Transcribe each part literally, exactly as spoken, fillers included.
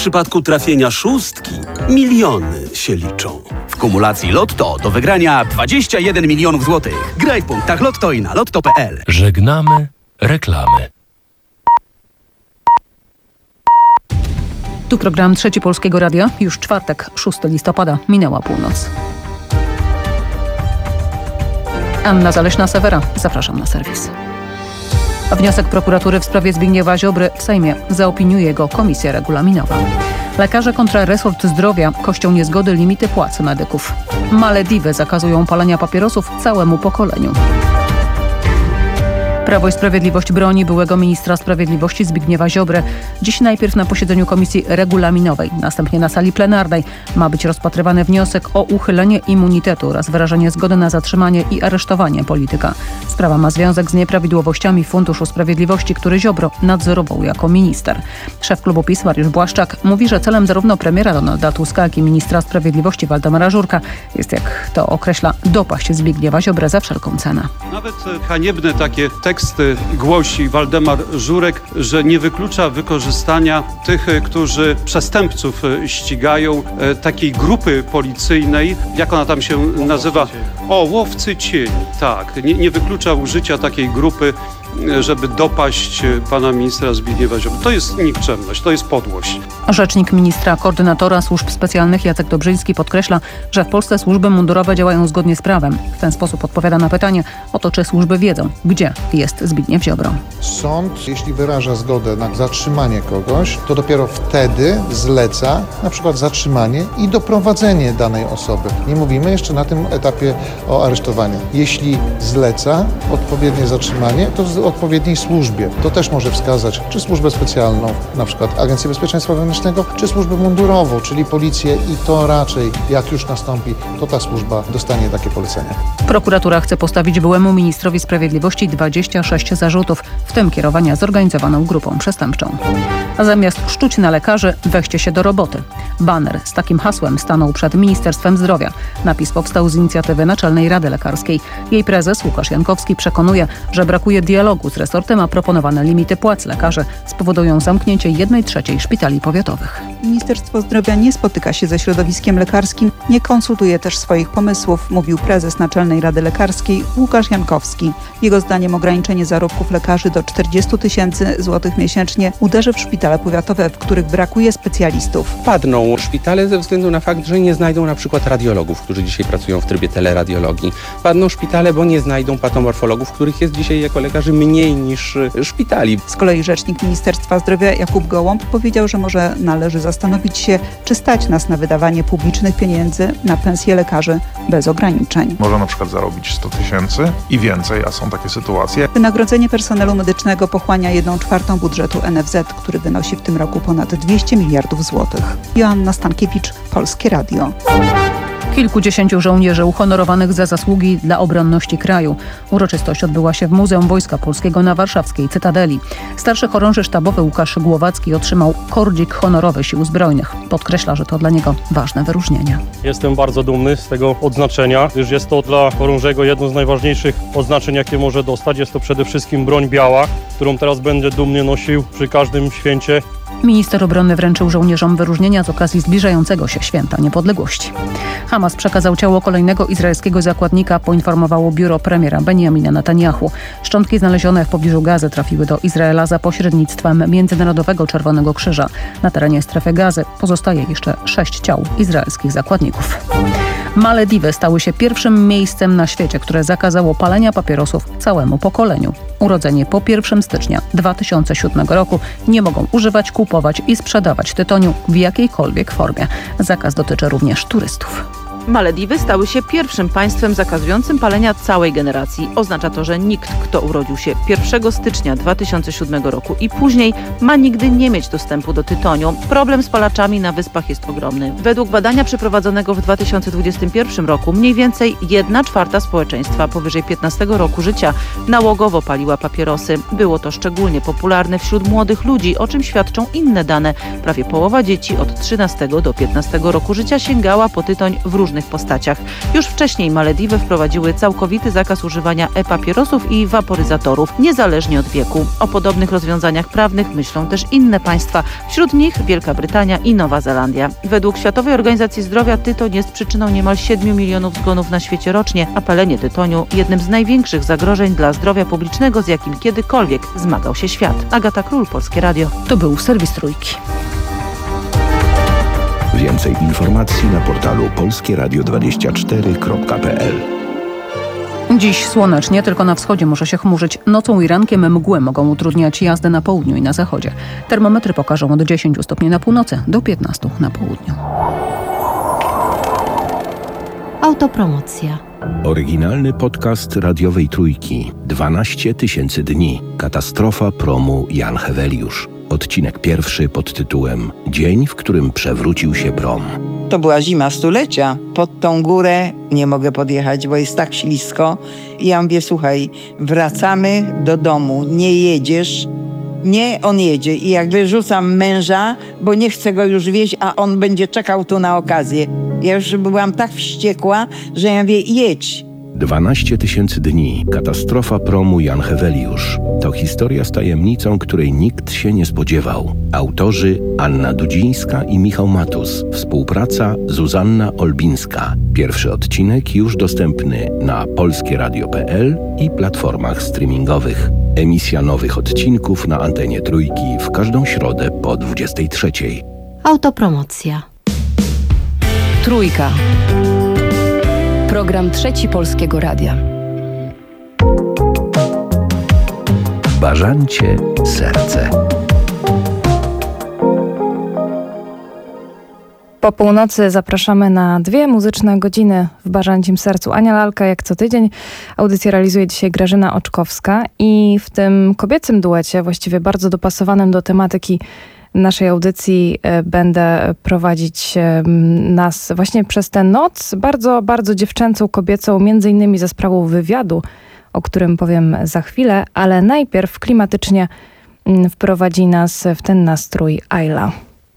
przypadku trafienia szóstki miliony się liczą. W kumulacji Lotto do wygrania dwadzieścia jeden milionów złotych. Graj w punktach Lotto i na lotto kropka p l. Żegnamy reklamy. Tu program Trzeci Polskiego Radia. Już czwartek, szóstego listopada. Minęła północ. Anna Zaleśna-Sewera. Zapraszam na serwis. Wniosek prokuratury w sprawie Zbigniewa Ziobry w Sejmie zaopiniuje go Komisja Regulaminowa. Lekarze kontra resort zdrowia kością niezgody limity płac medyków. Malediwy zakazują palenia papierosów całemu pokoleniu. Prawo i Sprawiedliwość broni byłego ministra sprawiedliwości Zbigniewa Ziobry. Dziś najpierw na posiedzeniu Komisji Regulaminowej, następnie na sali plenarnej ma być rozpatrywany wniosek o uchylenie immunitetu oraz wyrażenie zgody na zatrzymanie i aresztowanie polityka. Sprawa ma związek z nieprawidłowościami Funduszu Sprawiedliwości, który Ziobro nadzorował jako minister. Szef klubu PiS Mariusz Błaszczak mówi, że celem zarówno premiera Donalda Tuska, jak i ministra sprawiedliwości Waldemara Żurka jest, jak to określa, dopaść Zbigniewa Ziobrę za wszelką cenę. Nawet haniebne takie teksty głosi Waldemar Żurek, że nie wyklucza wykorzystania tych, którzy przestępców ścigają, takiej grupy policyjnej, jak ona tam się nazywa? O, łowcy cieni, tak. Nie, nie wyklucza użycia takiej grupy, żeby dopaść pana ministra Zbigniewa Ziobry. To jest nikczemność, to jest podłość. Rzecznik ministra koordynatora służb specjalnych Jacek Dobrzyński podkreśla, że w Polsce służby mundurowe działają zgodnie z prawem. W ten sposób odpowiada na pytanie o to, czy służby wiedzą, gdzie jest Zbigniew Ziobro. Sąd, jeśli wyraża zgodę na zatrzymanie kogoś, to dopiero wtedy zleca na przykład zatrzymanie i doprowadzenie danej osoby. Nie mówimy jeszcze na tym etapie o aresztowaniu. Jeśli zleca odpowiednie zatrzymanie, to w odpowiedniej służbie. To też może wskazać, czy służbę specjalną, na przykład Agencję Bezpieczeństwa Wewnętrznego, czy służbę mundurową, czyli policję, i to raczej, jak już nastąpi, to ta służba dostanie takie polecenia. Prokuratura chce postawić byłemu ministrowi sprawiedliwości dwadzieścia sześć zarzutów, w tym kierowania zorganizowaną grupą przestępczą. A zamiast szczuć na lekarzy, weźcie się do roboty. Baner z takim hasłem stanął przed Ministerstwem Zdrowia. Napis powstał z inicjatywy Naczelnej Rady Lekarskiej. Jej prezes Łukasz Jankowski przekonuje, że brakuje dialogu z resortem, a proponowane limity płac lekarzy spowodują zamknięcie jednej trzeciej szpitali powiatowych. Ministerstwo Zdrowia nie spotyka się ze środowiskiem lekarskim, nie konsultuje też swoich pomysłów, mówił prezes Naczelnej Rady Lekarskiej Łukasz Jankowski. Jego zdaniem ograniczenie zarobków lekarzy do czterdziestu tysięcy złotych miesięcznie uderzy w szpitale powiatowe, w których brakuje specjalistów. Padną szpitale ze względu na fakt, że nie znajdą na przykład radiologów, którzy dzisiaj pracują w trybie teleradiologii. Padną szpitale, bo nie znajdą patomorfologów, których jest dzisiaj jako lekarzy mniej niż szpitali. Z kolei rzecznik Ministerstwa Zdrowia Jakub Gołąb powiedział, że może należy zastanowić się, czy stać nas na wydawanie publicznych pieniędzy na pensje lekarzy bez ograniczeń. Można na przykład zarobić sto tysięcy i więcej, a są takie sytuacje. Wynagrodzenie personelu medycznego pochłania jedną czwartą budżetu N F Z, który wynosi w tym roku ponad dwieście miliardów złotych. Joanna Stankiewicz, Polskie Radio. Kilkudziesięciu żołnierzy uhonorowanych za zasługi dla obronności kraju. Uroczystość odbyła się w Muzeum Wojska Polskiego na warszawskiej Cytadeli. Starszy chorąży sztabowy Łukasz Głowacki otrzymał Kordzik Honorowy Sił Zbrojnych. Podkreśla, że to dla niego ważne wyróżnienie. Jestem bardzo dumny z tego odznaczenia, gdyż jest to dla chorążego jedno z najważniejszych odznaczeń, jakie może dostać. Jest to przede wszystkim broń biała, którą teraz będę dumnie nosił przy każdym święcie. Minister obrony wręczył żołnierzom wyróżnienia z okazji zbliżającego się Święta Niepodległości. Hamas przekazał ciało kolejnego izraelskiego zakładnika, poinformowało biuro premiera Benjamina Netanjahu. Szczątki znalezione w pobliżu Gazy trafiły do Izraela za pośrednictwem Międzynarodowego Czerwonego Krzyża. Na terenie strefy Gazy pozostaje jeszcze sześć ciał izraelskich zakładników. Malediwy stały się pierwszym miejscem na świecie, które zakazało palenia papierosów całemu pokoleniu. Urodzeni po pierwszego stycznia dwa tysiące siódmego roku nie mogą używać, kupować i sprzedawać tytoniu w jakiejkolwiek formie. Zakaz dotyczy również turystów. Malediwy stały się pierwszym państwem zakazującym palenia całej generacji. Oznacza to, że nikt, kto urodził się pierwszego stycznia dwa tysiące siódmego roku i później, ma nigdy nie mieć dostępu do tytoniu. Problem z palaczami na wyspach jest ogromny. Według badania przeprowadzonego w dwa tysiące dwudziestym pierwszym roku mniej więcej jedna czwarta społeczeństwa powyżej piętnastego roku życia nałogowo paliła papierosy. Było to szczególnie popularne wśród młodych ludzi, o czym świadczą inne dane. Prawie połowa dzieci od trzynastego do piętnastego roku życia sięgała po tytoń w różnych różnych postaciach. Już wcześniej Malediwy wprowadziły całkowity zakaz używania e-papierosów i waporyzatorów, niezależnie od wieku. O podobnych rozwiązaniach prawnych myślą też inne państwa, wśród nich Wielka Brytania i Nowa Zelandia. Według Światowej Organizacji Zdrowia tytoń jest przyczyną niemal siedmiu milionów zgonów na świecie rocznie, a palenie tytoniu jednym z największych zagrożeń dla zdrowia publicznego, z jakim kiedykolwiek zmagał się świat. Agata Król, Polskie Radio. To był serwis Trójki. Więcej informacji na portalu polskie radio dwadzieścia cztery kropka p l. Dziś słonecznie, tylko na wschodzie może się chmurzyć. Nocą i rankiem mgły mogą utrudniać jazdę na południu i na zachodzie. Termometry pokażą od dziesięciu stopni na północy do piętnastu na południu. Autopromocja. Oryginalny podcast radiowej Trójki. dwanaście tysięcy dni. Katastrofa promu Jan Heweliusz. Odcinek pierwszy pod tytułem Dzień, w którym przewrócił się prom. To była zima stulecia. Pod tą górę nie mogę podjechać, bo jest tak ślisko. I ja mówię, słuchaj, wracamy do domu, nie jedziesz. Nie, on jedzie. I jak wyrzucam męża, bo nie chcę go już wieźć, a on będzie czekał tu na okazję. Ja już byłam tak wściekła, że ja mówię, jedź. dwanaście tysięcy dni. Katastrofa promu Jan Heweliusz. To historia z tajemnicą, której nikt się nie spodziewał. Autorzy Anna Dudzińska i Michał Matus. Współpraca Zuzanna Olbińska. Pierwszy odcinek już dostępny na polskie radio kropka p l i platformach streamingowych. Emisja nowych odcinków na antenie Trójki w każdą środę po dwudziestej trzeciej. Autopromocja. Trójka. Program Trzeci Polskiego Radia. Bażancie serce. Po północy zapraszamy na dwie muzyczne godziny w Bażancim Sercu. Ania Lalka jak co tydzień. Audycję realizuje dzisiaj Grażyna Oczkowska i w tym kobiecym duecie, właściwie bardzo dopasowanym do tematyki naszej audycji, będę prowadzić nas właśnie przez tę noc, bardzo, bardzo dziewczęcą, kobiecą, między innymi za sprawą wywiadu, o którym powiem za chwilę, ale najpierw klimatycznie wprowadzi nas w ten nastrój Ayla.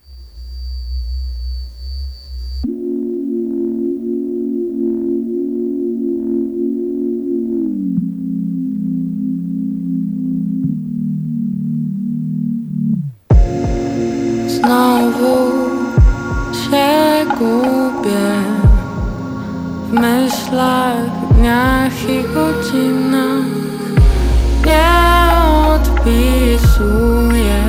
Znowu się gubię w myślach, dniach i godzinach. Nie odpisuję.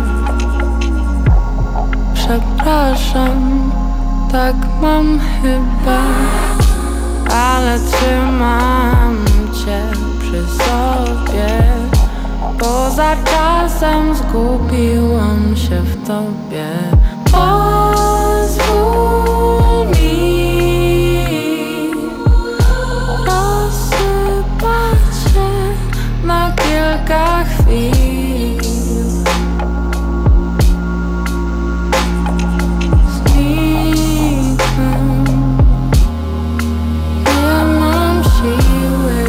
Przepraszam, tak mam chyba, ale trzymam cię przy sobie. Poza czasem zgubiłam się w tobie. Pozwól mi rozsypać się na kilka chwil. Znikam, nie mam siły.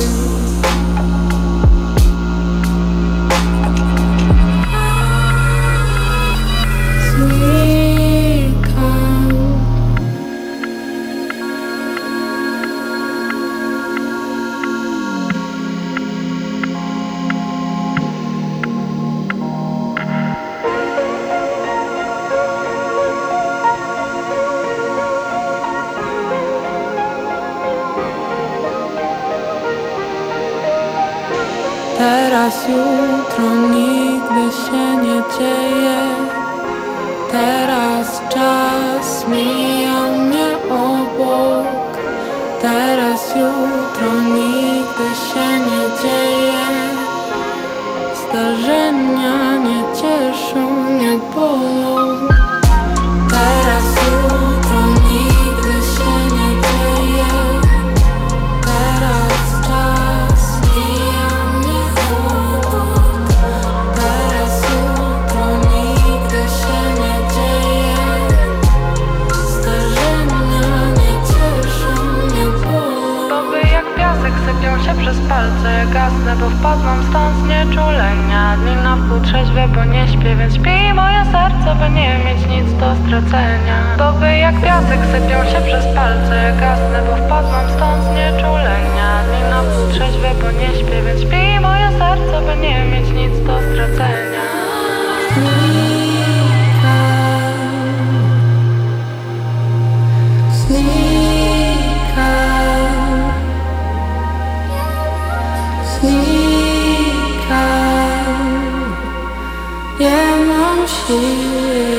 Teraz jutro nigdy się nie dzieje. Teraz czas mija mnie obok. Teraz jutro nigdy się nie dzieje. Zdarzenia nie cieszą, nie bolą. Teraz jutro nigdy się nie dzieje. Teraz czas mija mnie obok. Teraz jutro nigdy się nie dzieje. Zdarzenia nie cieszą, nie bolą. Boby jak piasek sypią się przez palce. Gasnę, bo wpadną w stan znieczulenia. Dni na wpół trzeźwe, bo nie śpię, więc śpi moje serce, by nie mieć nic do stracenia. Doby jak piasek sypią się przez palce, gasnę, bo wpadłam stąd z nieczulenia. Dni nocy trzeźwe, bo nie śpię, więc śpi moje serce, by nie mieć nic do stracenia. Nie mam siły.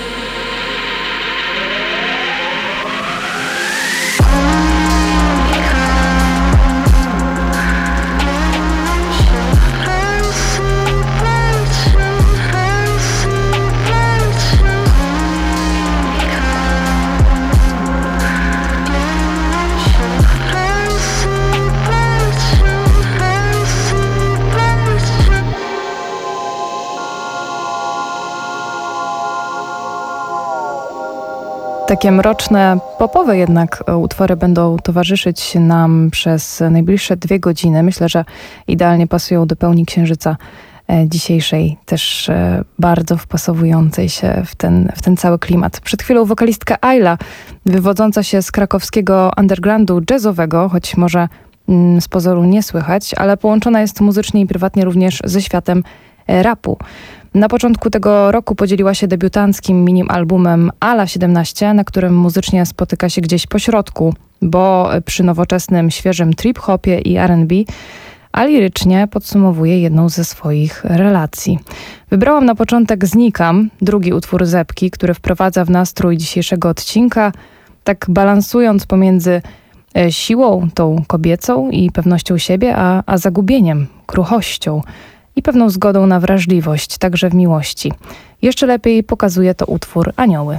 Takie mroczne, popowe jednak utwory będą towarzyszyć nam przez najbliższe dwie godziny. Myślę, że idealnie pasują do pełni księżyca dzisiejszej, też bardzo wpasowującej się w ten, w ten cały klimat. Przed chwilą wokalistka Ayla, wywodząca się z krakowskiego undergroundu jazzowego, choć może z pozoru nie słychać, ale połączona jest muzycznie i prywatnie również ze światem rapu. Na początku tego roku podzieliła się debiutanckim mini-albumem Ala siedemnaście, na którym muzycznie spotyka się gdzieś po środku, bo przy nowoczesnym, świeżym trip-hopie i R and B, a lirycznie podsumowuje jedną ze swoich relacji. Wybrałam na początek Znikam, drugi utwór Zepki, który wprowadza w nastrój dzisiejszego odcinka, tak balansując pomiędzy siłą tą kobiecą i pewnością siebie, a, a zagubieniem, kruchością i pewną zgodą na wrażliwość, także w miłości. Jeszcze lepiej pokazuje to utwór Anioły.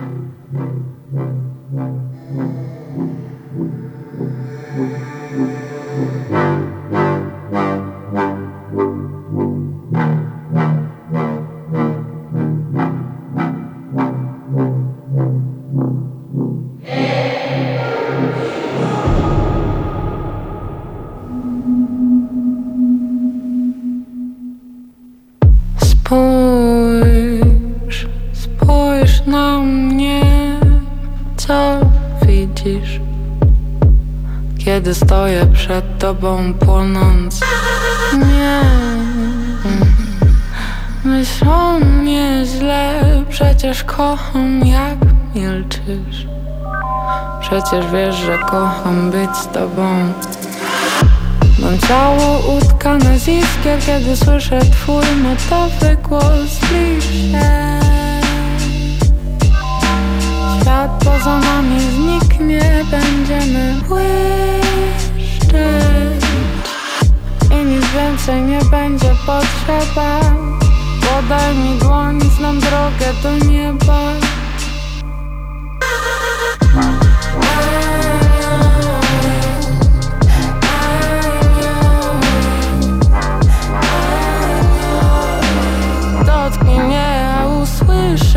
Spójrz, spójrz na mnie, co widzisz, kiedy stoję przed tobą płonąc. Nie, myślą mnie źle, przecież kocham jak milczysz. Przecież wiesz, że kocham być z tobą. Mam ciało utkane z iskier, kiedy słyszę twój matowy głos. Zbliż się, świat poza nami zniknie, będziemy błyszczeć i nic więcej nie będzie potrzeba. Podaj mi dłoń, znam drogę do nieba. Dotknij mnie, a usłyszysz.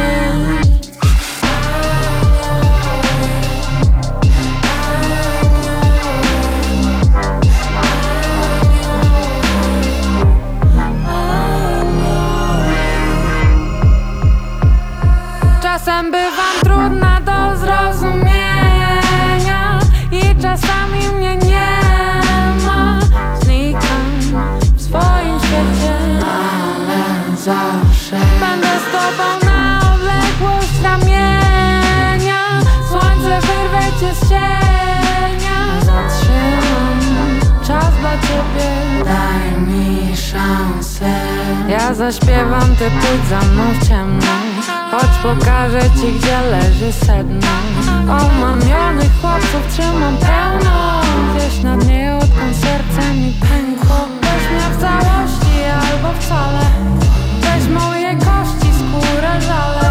Czasem bywam trudna do zrozumienia i czasami mnie nie ma. Znikam w swoim świecie, ale zawsze będę z tobą na odległość ramienia. Słońce wyrwę cię z cienia. Zatrzymam czas dla ciebie, daj mi szansę. Ja zaśpiewam, ty pójdź za mną w ciemno. Chodź pokażę ci, gdzie leży sedno. Omamionych chłopców trzymam pełno. Gdzieś na dnie, odkąd serce mi pękło. Weź mnie w całości albo wcale. Weź moje kości, skórę, żale.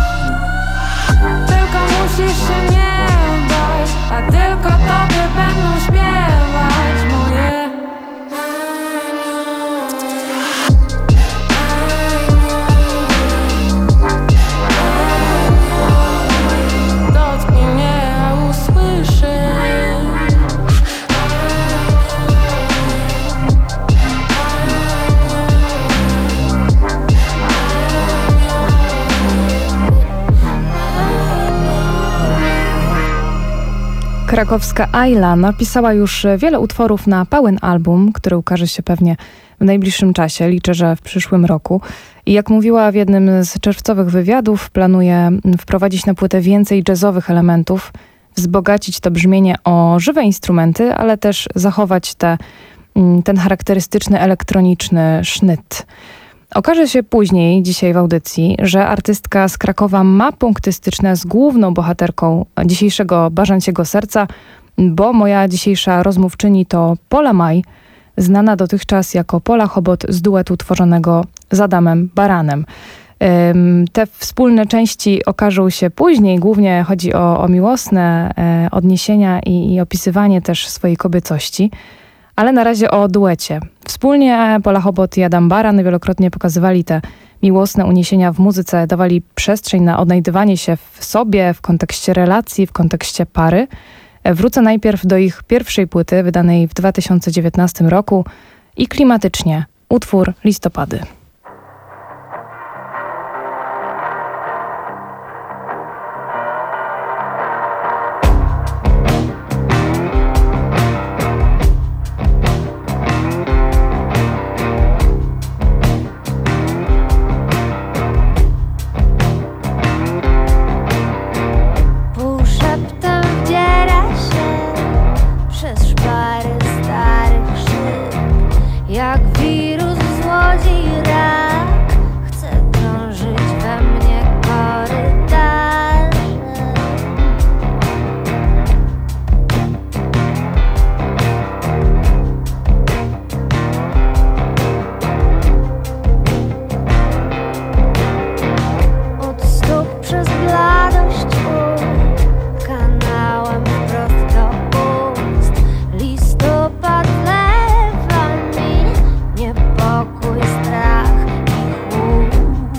Tylko musisz się nie bać, a tylko tobie będą śpiewać moje. Krakowska Ayla napisała już wiele utworów na pełen album, który ukaże się pewnie w najbliższym czasie. Liczę, że w przyszłym roku. I jak mówiła w jednym z czerwcowych wywiadów, planuje wprowadzić na płytę więcej jazzowych elementów, wzbogacić to brzmienie o żywe instrumenty, ale też zachować te, ten charakterystyczny elektroniczny sznyt. Okaże się później, dzisiaj w audycji, że artystka z Krakowa ma punkty styczne z główną bohaterką dzisiejszego Bażanciego Serca, bo moja dzisiejsza rozmówczyni to Pola Maj, znana dotychczas jako Pola Chobot z duetu tworzonego z Adamem Baranem. Te wspólne części okażą się później. Głównie chodzi o, o miłosne e, odniesienia i, i opisywanie też swojej kobiecości. Ale na razie o duecie. Wspólnie Pola Chobot i Adam Baran wielokrotnie pokazywali te miłosne uniesienia w muzyce, dawali przestrzeń na odnajdywanie się w sobie, w kontekście relacji, w kontekście pary. Wrócę najpierw do ich pierwszej płyty, wydanej w dwa tysiące dziewiętnastym roku i klimatycznie utwór Listopady. Jak wirus złodzi rak, chce drążyć we mnie korytarze. Od stóp przez bladość ust, kanałem wprost do ust. Listopad niepokój, strach i chłód.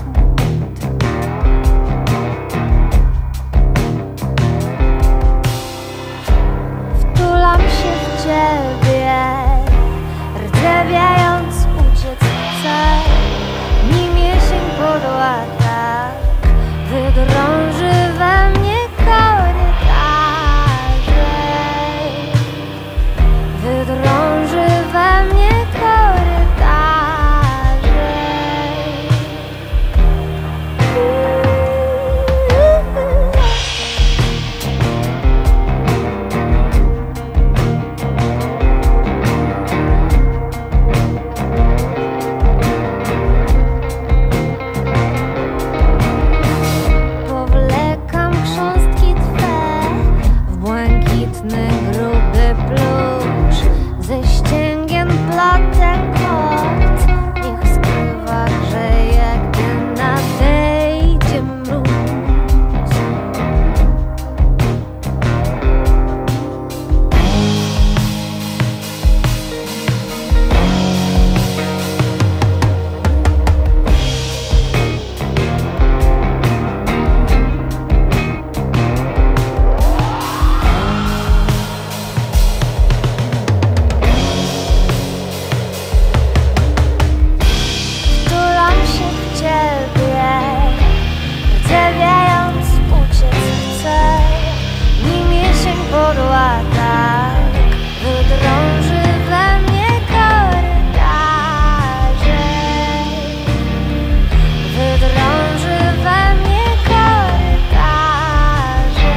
Wtulam się w ciebie, rdzewiając uciec chcę, nim jesień pod łatak wydrąży we mnie korytarze. Wydrąży we mnie korytarze. Powlekam chrząstki twe w błękitny, gruby plusz, ze ścięgiem platek kot, niech skrywa grzeje, gdy nadejdzie mróz. Wtulam się w ciebie, rdzewiając uciec chcę, nim jesień pod łatak wydrąży we mnie korytarze. Wydrąży we mnie korytarze.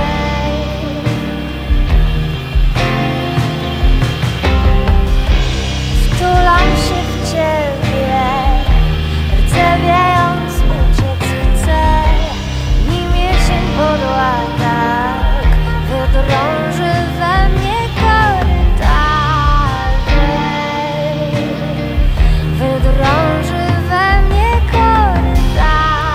Wtulam się w ciebie, rdzewiając uciec chcę, nim jesień pod łatak wydrąży we mnie korytarze. Wydrąży we mnie korytarze.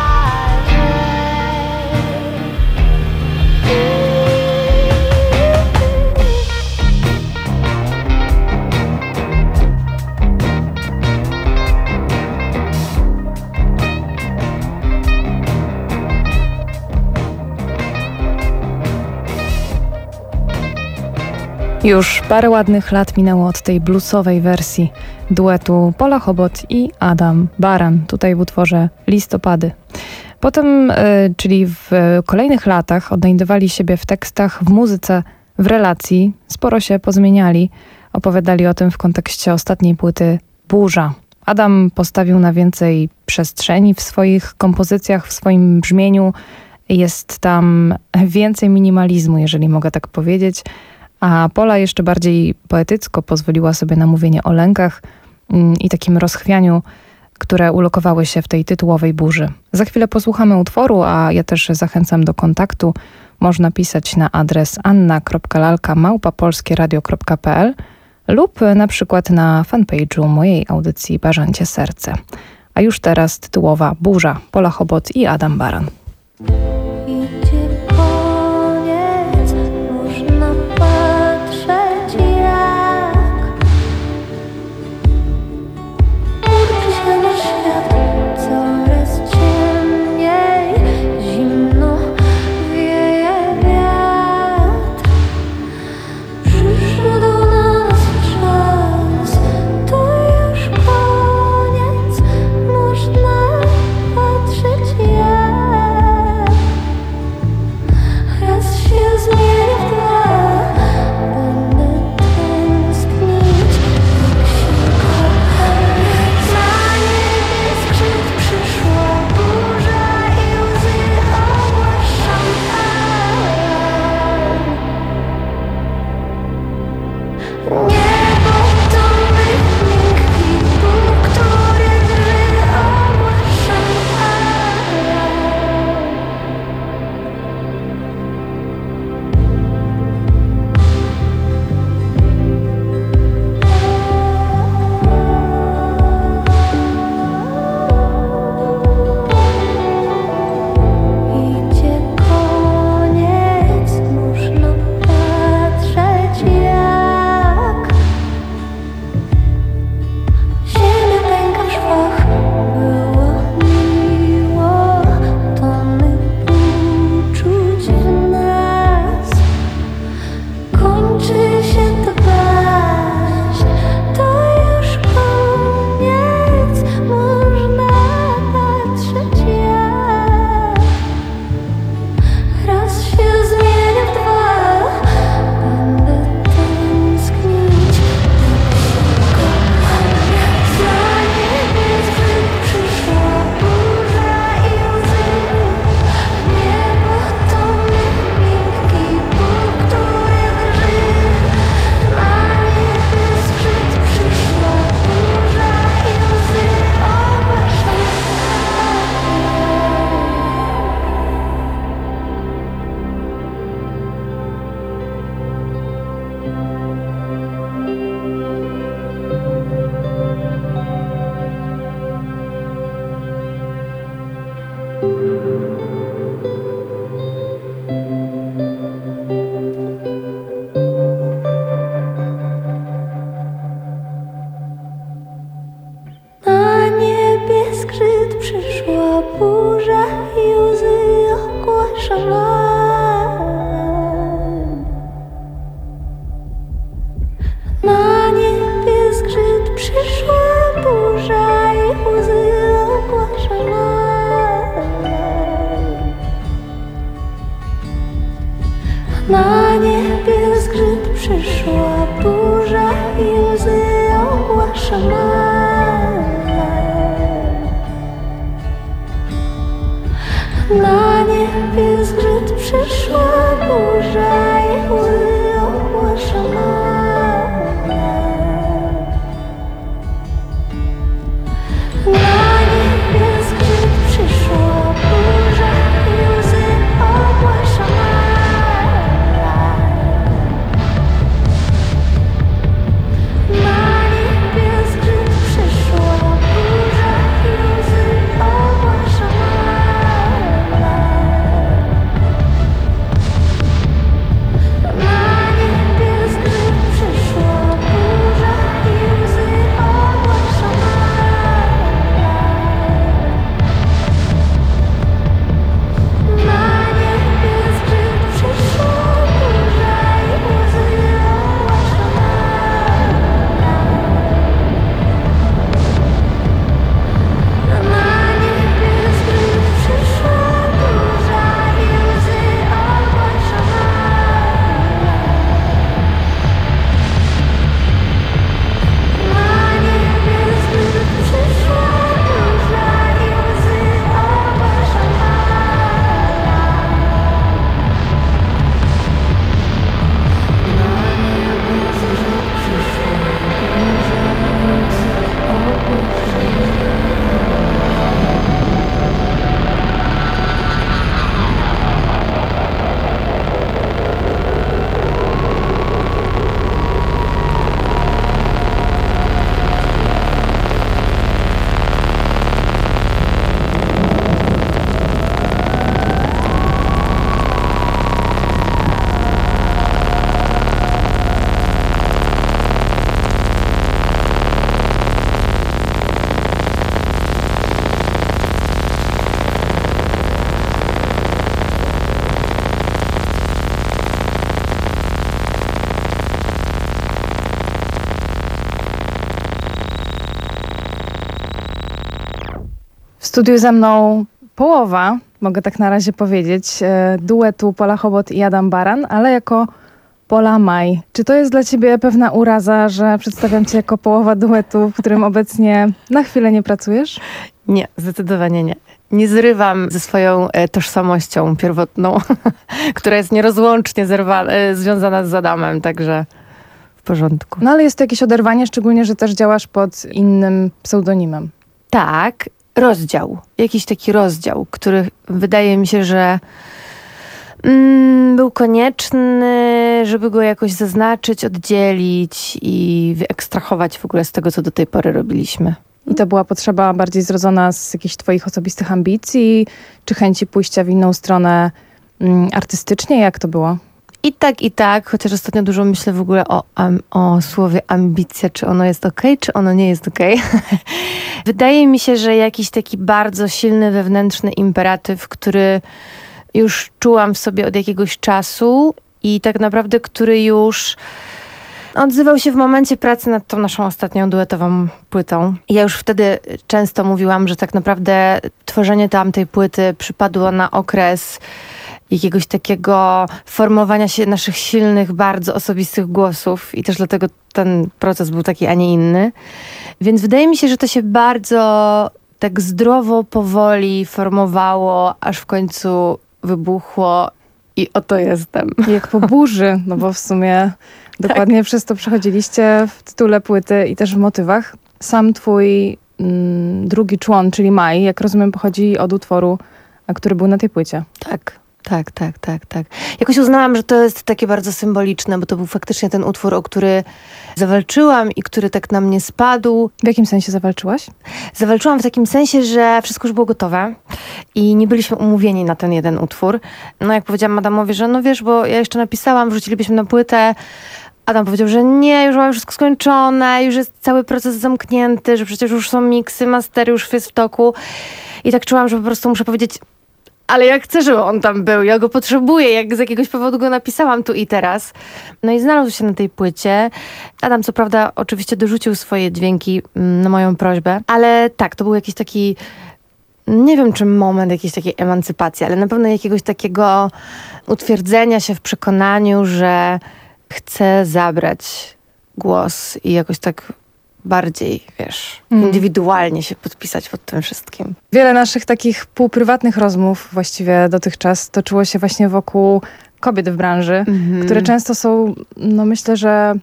Już parę ładnych lat minęło od tej bluesowej wersji duetu Pola Chobot i Adam Baran, tutaj w utworze Listopady. Potem, y, czyli w kolejnych latach odnajdywali siebie w tekstach, w muzyce w relacji sporo się pozmieniali. Opowiadali o tym w kontekście ostatniej płyty Burza. Adam postawił na więcej przestrzeni w swoich kompozycjach, w swoim brzmieniu. Jest tam więcej minimalizmu, jeżeli mogę tak powiedzieć. A Pola jeszcze bardziej poetycko pozwoliła sobie na mówienie o lękach i takim rozchwianiu, które ulokowały się w tej tytułowej Burzy. Za chwilę posłuchamy utworu, a ja też zachęcam do kontaktu. Można pisać na adres anna kropka lalka małpa polskie radio kropka p l lub na przykład na fanpage'u mojej audycji Barzancie Serce. A już teraz tytułowa Burza, Pola Chobot i Adam Baran. Idzie koniec, można patrzeć jak kurczy się nasz świat, coraz ciemniej, zimno wieje wiatr. Przyszedł na nas czas, to już koniec, można patrzeć jak. Raz się zmienię w dwa, będę tęsknić, jak się kocham. Za niebie skrzyp przyszła burza i łzy ogłaszam alarm. Niebo to miękki Bóg, który drży, ogłaszam alarm. Idzie koniec, można patrzeć jak ziemia pęka w szwach. Było miło, tony uczuć w nas. Kończy się ta baśń, to już koniec, można patrzeć jak. Raz się zmienię w dwa, będę tęsknić, tak się kocham. Za niebie przyszła burza i łzy. Niebo to miękki Bóg, który drży. Na niebie skrzyt przyszła burza i łzy ogłaszam Na niebie skrzyt przyszła burza i łzy ogłaszam alarm. Na niebie skrzyt przyszła burza i łzy ogłaszam alarm. Na niebie zgrzyt przyszła burza i łzy ogłaszam alarm. Na niebie zgrzyt przyszła burza i łzy ogłaszam alarm. Na niebie zgrzyt przyszła burza i łzy ogłaszam alarm. Na niebie zgrzyt studiu ze mną połowa, mogę tak na razie powiedzieć, e, duetu Pola Chobot i Adam Baran, ale jako Pola Maj. Czy to jest dla ciebie pewna uraza, że przedstawiam cię jako połowa duetu, w którym obecnie na chwilę nie pracujesz? Nie, zdecydowanie nie. Nie zrywam ze swoją e, tożsamością pierwotną, która jest nierozłącznie zerwa- e, związana z Adamem, także w porządku. No ale jest to jakieś oderwanie, szczególnie, że też działasz pod innym pseudonimem. Tak, rozdział. Jakiś taki rozdział, który wydaje mi się, że mm, był konieczny, żeby go jakoś zaznaczyć, oddzielić i wyekstrahować w ogóle z tego, co do tej pory robiliśmy. I to była potrzeba bardziej zrodzona z jakichś twoich osobistych ambicji, czy chęci pójścia w inną stronę mm, artystycznie? Jak to było? I tak, i tak, chociaż ostatnio dużo myślę w ogóle o, am, o słowie ambicja, czy ono jest okej, czy ono nie jest okej. Wydaje mi się, że jakiś taki bardzo silny wewnętrzny imperatyw, który już czułam w sobie od jakiegoś czasu i tak naprawdę, który już odzywał się w momencie pracy nad tą naszą ostatnią duetową płytą. I ja już wtedy często mówiłam, że tak naprawdę tworzenie tamtej płyty przypadło na okres jakiegoś takiego formowania się naszych silnych, bardzo osobistych głosów i też dlatego ten proces był taki, a nie inny. Więc wydaje mi się, że to się bardzo tak zdrowo, powoli formowało, aż w końcu wybuchło i oto jestem. Jak po burzy, no bo w sumie dokładnie tak. Przez to przechodziliście w tytule płyty i też w motywach. Sam twój mm, drugi człon, czyli Maj, jak rozumiem, pochodzi od utworu, który był na tej płycie. Tak. Tak, tak, tak, tak. Jakoś uznałam, że to jest takie bardzo symboliczne, bo to był faktycznie ten utwór, o który zawalczyłam i który tak na mnie spadł. W jakim sensie zawalczyłaś? Zawalczyłam w takim sensie, że wszystko już było gotowe i nie byliśmy umówieni na ten jeden utwór. No jak powiedziałam Adamowi, że no wiesz, bo ja jeszcze napisałam, wrzucilibyśmy na płytę. Adam powiedział, że nie, już mamy wszystko skończone, już jest cały proces zamknięty, że przecież już są miksy, mastery, już jest w toku. I tak czułam, że po prostu muszę powiedzieć, ale ja chcę, żeby on tam był, ja go potrzebuję, jak z jakiegoś powodu go napisałam tu i teraz. No i znalazł się na tej płycie. Adam co prawda oczywiście dorzucił swoje dźwięki na moją prośbę, ale tak, to był jakiś taki, nie wiem czy moment jakiejś takiej emancypacji, ale na pewno jakiegoś takiego utwierdzenia się w przekonaniu, że chcę zabrać głos i jakoś tak bardziej, wiesz, mm. indywidualnie się podpisać pod tym wszystkim. Wiele naszych takich półprywatnych rozmów właściwie dotychczas toczyło się właśnie wokół kobiet w branży, mm-hmm. które często są, no myślę, że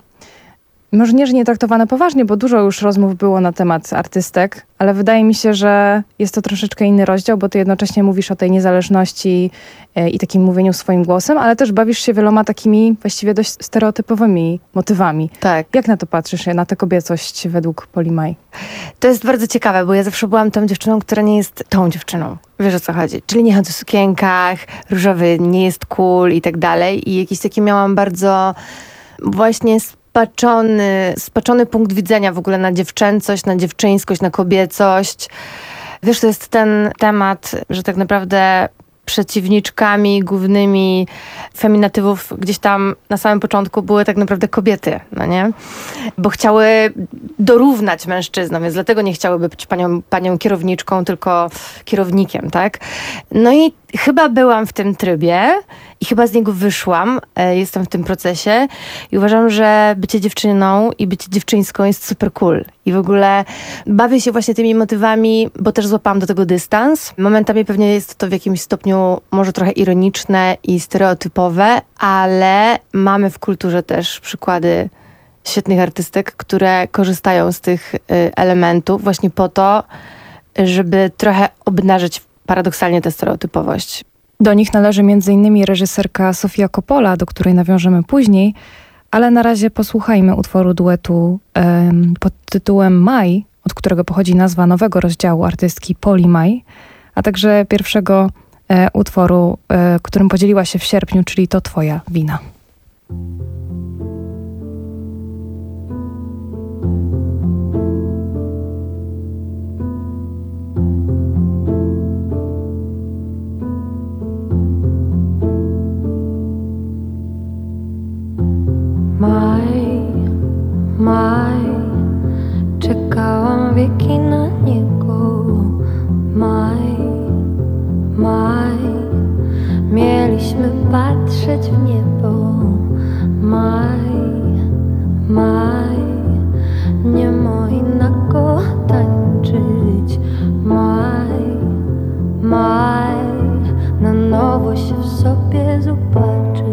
może nie, że nie traktowane poważnie, bo dużo już rozmów było na temat artystek, ale wydaje mi się, że jest to troszeczkę inny rozdział, bo ty jednocześnie mówisz o tej niezależności e, i takim mówieniu swoim głosem, ale też bawisz się wieloma takimi właściwie dość stereotypowymi motywami. Tak. Jak na to patrzysz, na tę kobiecość według Poli Maj? To jest bardzo ciekawe, bo ja zawsze byłam tą dziewczyną, która nie jest tą dziewczyną. Wiesz, o co chodzi? Czyli nie chodzi o sukienkach, różowy nie jest cool i tak dalej. I jakiś taki miałam bardzo właśnie spaczony, spaczony punkt widzenia w ogóle na dziewczęcość, na dziewczyńskość, na kobiecość. Wiesz, to jest ten temat, że tak naprawdę przeciwniczkami głównymi feminatywów gdzieś tam na samym początku były tak naprawdę kobiety, no nie? Bo chciały dorównać mężczyznom, więc dlatego nie chciały być panią, panią kierowniczką, tylko kierownikiem, tak? No i chyba byłam w tym trybie i chyba z niego wyszłam. Jestem w tym procesie i uważam, że bycie dziewczyną i bycie dziewczyńską jest super cool. I w ogóle bawię się właśnie tymi motywami, bo też złapałam do tego dystans. Momentami pewnie jest to w jakimś stopniu może trochę ironiczne i stereotypowe, ale mamy w kulturze też przykłady świetnych artystek, które korzystają z tych elementów właśnie po to, żeby trochę obnażyć paradoksalnie tę stereotypowość. Do nich należy między innymi reżyserka Sofia Coppola, do której nawiążemy później, ale na razie posłuchajmy utworu duetu um, pod tytułem Maj, od którego pochodzi nazwa nowego rozdziału artystki Poli Maj, a także pierwszego e, utworu, e, którym podzieliła się w sierpniu, czyli To Twoja wina. Maj, maj, czekałam wieki na niego. Maj. Chciałyśmy patrzeć w niebo. Maj, maj, nie moi na go tańczyć. Maj, maj, na nowo się w sobie zobaczyć.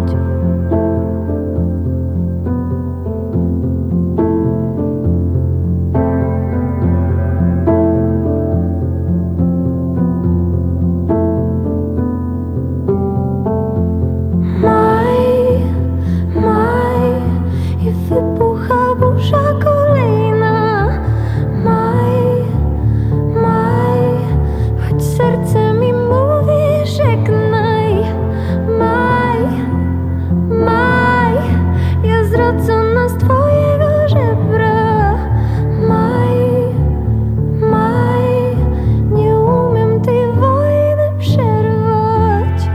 Wybucha burza kolejna. Maj, maj, choć serce mi mówi żegnaj. Maj, maj, ja zrodzona z twojego żebra. Maj, maj, nie umiem tej wojny przerwać.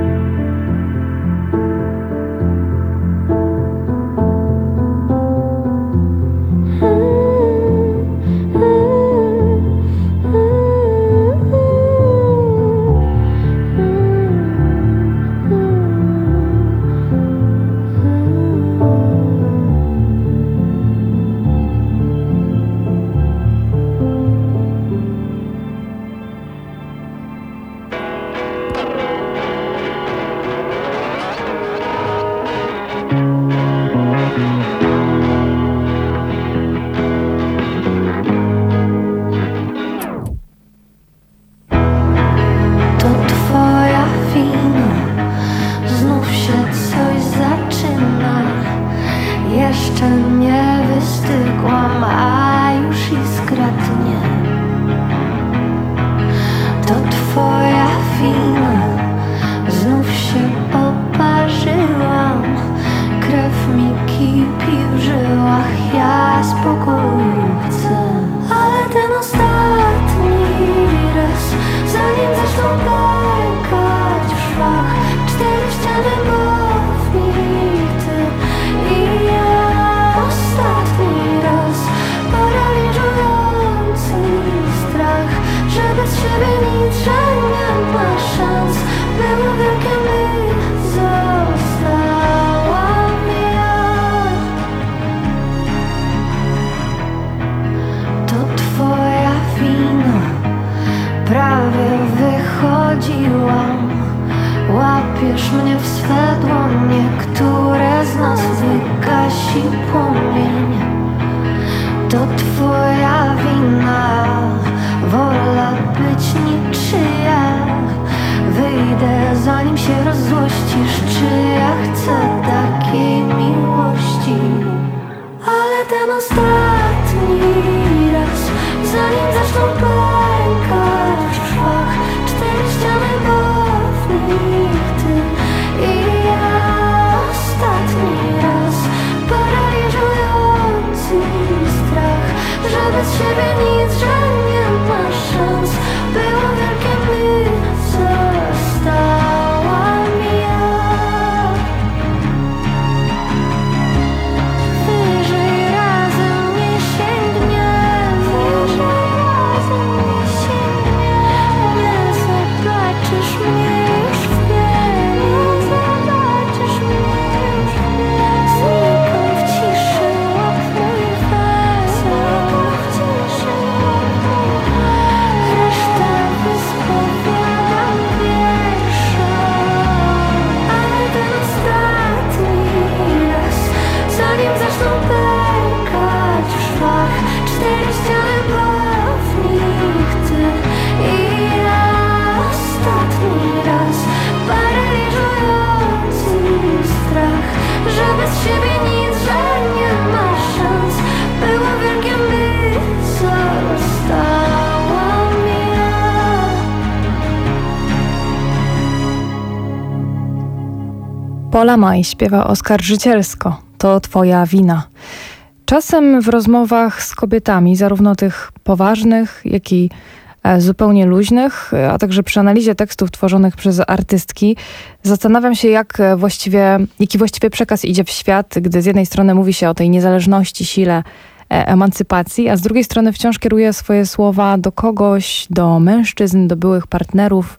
Jeszcze nie wystygłam, a już iskra tnie. To twoja wina, znów się poparzyłam. Krew mi kipi w żyłach, ja spokoju chcę. Ale ten ostatni raz, zanim zaczną pękać w szwach cztery ściany mownik, ty i ja. Ostatni raz, paraliżujący strach, że bez siebie nic, że nie ma szans. Było wielkie my, zostałam ja. To twoja wina, prawie wychodziłam. Łapiesz mnie w swe dłonie, które z nas wygasi płomień. To twoja wina, wola być niczyja. Wyjdę zanim się rozzłościsz, czy ja chcę takiej miłości. Ale ten ostatni raz, zanim zaczną pękać w szwach cztery ściany mownych, ty i ja. Ostatni raz, paraliżujący strach, że bez siebie nic, że nie ma szans. Było wielkie my, zostałam ja. Wyżej razem nie sięgniemy, wyżej razem nie sięgniemy. Nie zobaczysz mnie już w bieli, nie zobaczysz mnie już w bieli. Znikam w ciszy, łap mój wers, znikam w ciszy, łap mój wers. Resztę wyspowiadam wierszom. Ale ten ostatni raz, zanim zaczną pękać w szwach cztery ściany mownych, ty i ja. Ostatni raz, paraliżujący strach, że bez siebie nic, że nie ma szans. Było wielkie my, zostałam ja. Pola Maj śpiewa oskarżycielsko. To twoja wina. Czasem w rozmowach z kobietami, zarówno tych poważnych, jak i e, zupełnie luźnych, a także przy analizie tekstów tworzonych przez artystki, zastanawiam się, jak właściwie, jaki właściwie przekaz idzie w świat, gdy z jednej strony mówi się o tej niezależności, sile, emancypacji, a z drugiej strony wciąż kieruje swoje słowa do kogoś, do mężczyzn, do byłych partnerów,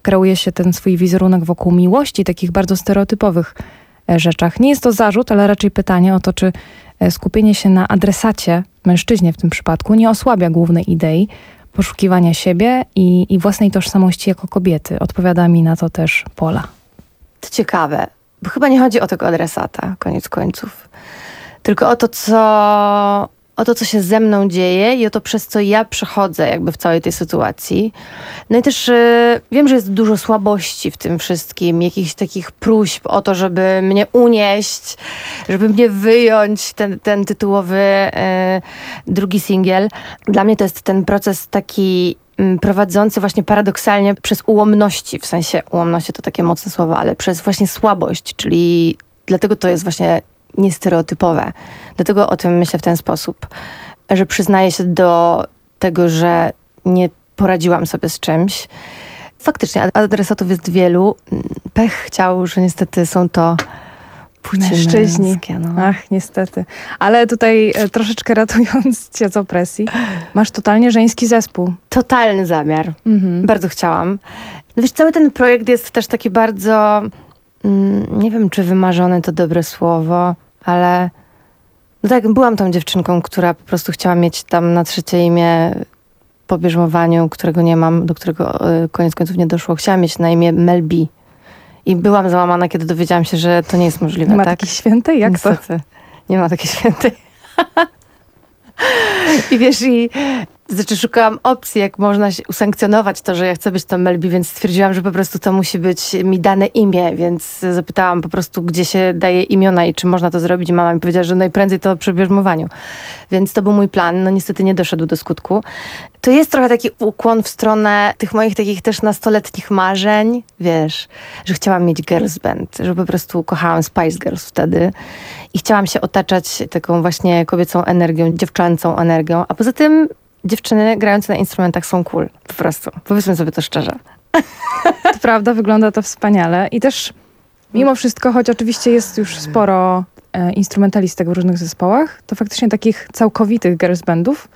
kreuje się ten swój wizerunek wokół miłości, takich bardzo stereotypowych e, rzeczach. Nie jest to zarzut, ale raczej pytanie o to, czy e, skupienie się na adresacie, mężczyźnie w tym przypadku, nie osłabia głównej idei poszukiwania siebie i, i własnej tożsamości jako kobiety. Odpowiada mi na to też Pola. To ciekawe, bo chyba nie chodzi o tego adresata, koniec końców. Tylko o to, co, o to, co się ze mną dzieje i o to, przez co ja przechodzę jakby w całej tej sytuacji. No i też y, wiem, że jest dużo słabości w tym wszystkim, jakichś takich próśb o to, żeby mnie unieść, żeby mnie wyjąć, ten, ten tytułowy y, drugi singiel. Dla mnie to jest ten proces taki prowadzący właśnie paradoksalnie przez ułomności, w sensie ułomności to takie mocne słowo, ale przez właśnie słabość, czyli dlatego to jest właśnie niestereotypowe. Dlatego o tym myślę w ten sposób, że przyznaję się do tego, że nie poradziłam sobie z czymś. Faktycznie adresatów jest wielu. Pech chciał, że niestety są to płcie Mężczyźni. męskie, no. Ach, niestety. Ale tutaj e, troszeczkę ratując cię z opresji, masz totalnie żeński zespół. Totalny zamiar. Mhm. Bardzo chciałam. No wiesz, cały ten projekt jest też taki bardzo, mm, nie wiem, czy wymarzony to dobre słowo, ale no tak, byłam tą dziewczynką, która po prostu chciała mieć tam na trzecie imię po bierzmowaniu, którego nie mam, do którego y, koniec końców nie doszło. Chciałam mieć na imię Mel B. I byłam załamana, kiedy dowiedziałam się, że to nie jest możliwe. Nie ma tak? takiej świętej? Jak to? Niestety. Nie ma takiej świętej. I wiesz, i znaczy szukałam opcji, jak można się usankcjonować to, że ja chcę być tą Mel B, więc stwierdziłam, że po prostu to musi być mi dane imię, więc zapytałam po prostu, gdzie się daje imiona i czy można to zrobić. Mama mi powiedziała, że najprędzej to przy bierzmowaniu. Więc to był mój plan. No niestety nie doszedł do skutku. To jest trochę taki ukłon w stronę tych moich takich też nastoletnich marzeń, wiesz, że chciałam mieć girls band, że po prostu kochałam Spice Girls wtedy i chciałam się otaczać taką właśnie kobiecą energią, dziewczęcą energią, a poza tym dziewczyny grające na instrumentach są cool, po prostu. Powiedzmy sobie to szczerze. To prawda, wygląda to wspaniale i też mimo wszystko, choć oczywiście jest już sporo e, instrumentalistek w różnych zespołach, to faktycznie takich całkowitych girls bandów,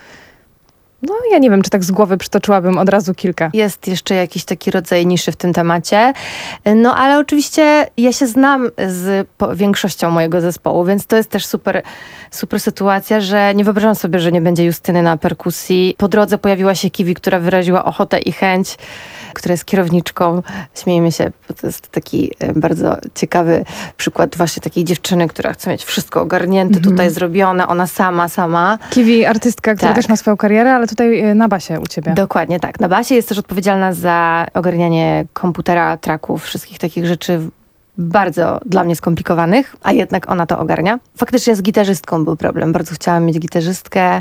no ja nie wiem, czy tak z głowy przytoczyłabym od razu kilka. Jest jeszcze jakiś taki rodzaj niszy w tym temacie. No ale oczywiście ja się znam z po, większością mojego zespołu, więc to jest też super, super sytuacja, że nie wyobrażam sobie, że nie będzie Justyny na perkusji. Po drodze pojawiła się Kiwi, która wyraziła ochotę i chęć, która jest kierowniczką. Śmiejemy się, bo to jest taki bardzo ciekawy przykład właśnie takiej dziewczyny, która chce mieć wszystko ogarnięte, Mhm. tutaj zrobione, ona sama, sama. Kiwi, artystka, która Tak. też ma swoją karierę, ale tutaj na basie u ciebie. Dokładnie tak. Na basie jest też odpowiedzialna za ogarnianie komputera, tracków, wszystkich takich rzeczy bardzo dla mnie skomplikowanych, a jednak ona to ogarnia. Faktycznie z gitarzystką był problem. Bardzo chciałam mieć gitarzystkę